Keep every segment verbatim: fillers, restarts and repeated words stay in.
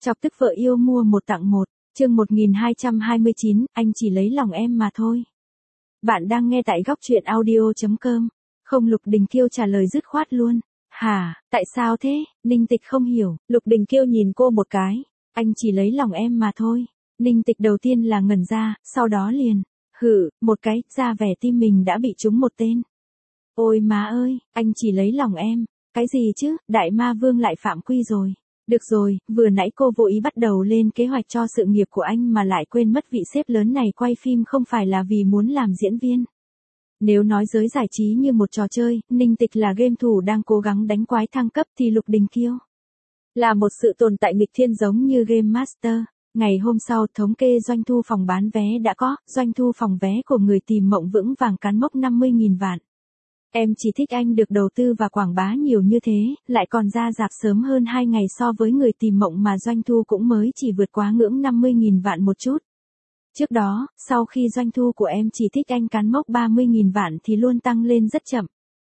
Chọc tức vợ yêu mua một tặng một, chương một nghìn hai trăm hai mươi chín, anh chỉ lấy lòng em mà thôi. Bạn đang nghe tại góc truyện audio chấm com. Không, Lục Đình Kiêu trả lời dứt khoát luôn. Hả, tại sao thế? Ninh Tịch không hiểu. Lục Đình Kiêu nhìn cô một cái. Anh chỉ lấy lòng em mà thôi. Ninh Tịch đầu tiên là ngẩn ra, sau đó liền. Hử, một cái, ra vẻ tim mình đã bị trúng một tên. Ôi má ơi, anh chỉ lấy lòng em. Cái gì chứ, đại ma vương lại phạm quy rồi. Được rồi, vừa nãy cô vô ý bắt đầu lên kế hoạch cho sự nghiệp của anh mà lại quên mất vị sếp lớn này quay phim không phải là vì muốn làm diễn viên. Nếu nói giới giải trí như một trò chơi, Ninh Tịch là game thủ đang cố gắng đánh quái thăng cấp thì Lục Đình Kiêu là một sự tồn tại nghịch thiên giống như Game Master. Ngày hôm sau, thống kê doanh thu phòng bán vé đã có, doanh thu phòng vé của Người Tìm Mộng vững vàng cán mốc năm mươi nghìn vạn. Em chỉ thích anh được đầu tư và quảng bá nhiều như thế, lại còn ra rạp sớm hơn hai ngày so với Người Tìm Mộng mà doanh thu cũng mới chỉ vượt quá ngưỡng năm mươi nghìn vạn một chút. Trước đó, sau khi doanh thu của Em Chỉ Thích Anh cán mốc ba mươi nghìn vạn thì luôn tăng lên rất chậm.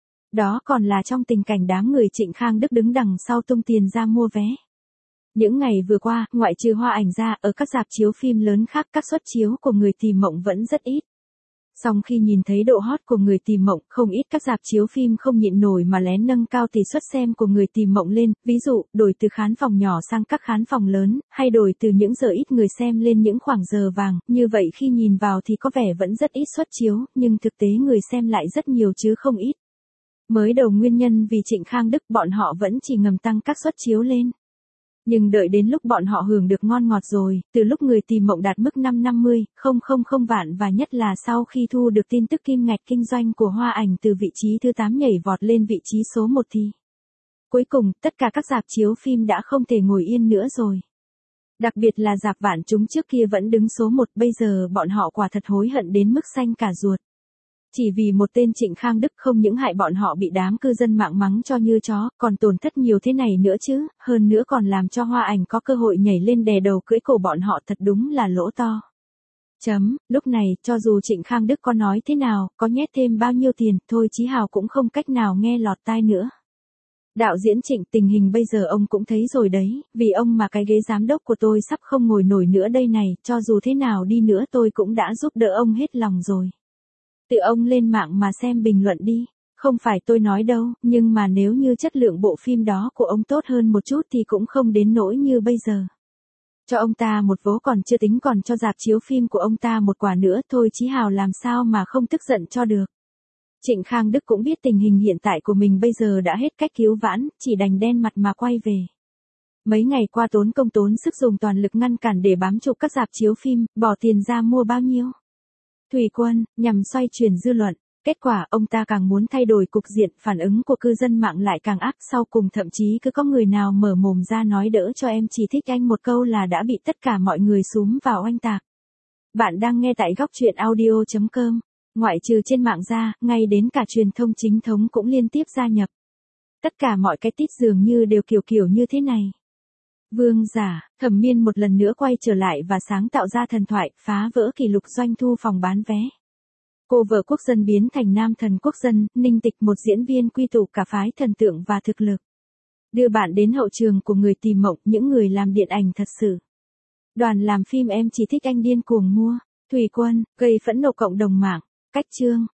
Đó còn là trong tình cảnh đám người Trịnh Khang Đức đứng đằng sau tung tiền ra mua vé. Những ngày vừa qua, ngoại trừ Hoa Ảnh ra, ở các rạp chiếu phim lớn khác các suất chiếu của Người Tìm Mộng vẫn rất ít. Song khi nhìn thấy độ hot của Người Tìm Mộng, không ít các rạp chiếu phim không nhịn nổi mà lén nâng cao tỷ suất xem của Người Tìm Mộng lên, ví dụ, đổi từ khán phòng nhỏ sang các khán phòng lớn, hay đổi từ những giờ ít người xem lên những khoảng giờ vàng, như vậy khi nhìn vào thì có vẻ vẫn rất ít suất chiếu, nhưng thực tế người xem lại rất nhiều chứ không ít. Mới đầu nguyên nhân vì Trịnh Khang Đức bọn họ vẫn chỉ ngầm tăng các suất chiếu lên. Nhưng đợi đến lúc bọn họ hưởng được ngon ngọt rồi, từ lúc Người Tìm Mộng đạt mức năm trăm năm mươi nghìn vạn và nhất là sau khi thu được tin tức kim ngạch kinh doanh của Hoa Ảnh từ vị trí thứ tám nhảy vọt lên vị trí số một thì. Cuối cùng, tất cả các rạp chiếu phim đã không thể ngồi yên nữa rồi. Đặc biệt là rạp Vạn Chúng trước kia vẫn đứng số một, bây giờ bọn họ quả thật hối hận đến mức xanh cả ruột. Chỉ vì một tên Trịnh Khang Đức không những hại bọn họ bị đám cư dân mạng mắng cho như chó, còn tổn thất nhiều thế này nữa chứ, hơn nữa còn làm cho Hoa Ảnh có cơ hội nhảy lên đè đầu cưỡi cổ bọn họ, thật đúng là lỗ to. Chấm, lúc này, cho dù Trịnh Khang Đức có nói thế nào, có nhét thêm bao nhiêu tiền, thôi Chí Hào cũng không cách nào nghe lọt tai nữa. Đạo diễn Trịnh, tình hình bây giờ ông cũng thấy rồi đấy, vì ông mà cái ghế giám đốc của tôi sắp không ngồi nổi nữa đây này, cho dù thế nào đi nữa tôi cũng đã giúp đỡ ông hết lòng rồi. Tự ông lên mạng mà xem bình luận đi, không phải tôi nói đâu, nhưng mà nếu như chất lượng bộ phim đó của ông tốt hơn một chút thì cũng không đến nỗi như bây giờ. Cho ông ta một vố còn chưa tính, còn cho rạp chiếu phim của ông ta một quả nữa, thôi Chí Hào làm sao mà không tức giận cho được. Trịnh Khang Đức cũng biết tình hình hiện tại của mình bây giờ đã hết cách cứu vãn, chỉ đành đen mặt mà quay về. Mấy ngày qua tốn công tốn sức dùng toàn lực ngăn cản để bám trụ các rạp chiếu phim, bỏ tiền ra mua bao nhiêu Thủy Quân, nhằm xoay chuyển dư luận. Kết quả, ông ta càng muốn thay đổi cục diện, phản ứng của cư dân mạng lại càng ác, sau cùng thậm chí cứ có người nào mở mồm ra nói đỡ cho Em Chỉ Thích Anh một câu là đã bị tất cả mọi người xúm vào oanh tạc. Bạn đang nghe tại góc truyện audio chấm com. Ngoại trừ trên mạng ra, ngay đến cả truyền thông chính thống cũng liên tiếp gia nhập. Tất cả mọi cái tít dường như đều kiểu kiểu như thế này. Vương Giả, Thẩm Miên một lần nữa quay trở lại và sáng tạo ra thần thoại, phá vỡ kỷ lục doanh thu phòng bán vé. Cô vợ quốc dân biến thành nam thần quốc dân, Ninh Tịch, một diễn viên quy tụ cả phái thần tượng và thực lực. Đưa bạn đến hậu trường của Người Tìm Mộng, những người làm điện ảnh thật sự. Đoàn làm phim Em Chỉ Thích Anh điên cuồng mua, Thủy Quân, gây phẫn nộ cộng đồng mạng. Cách chương,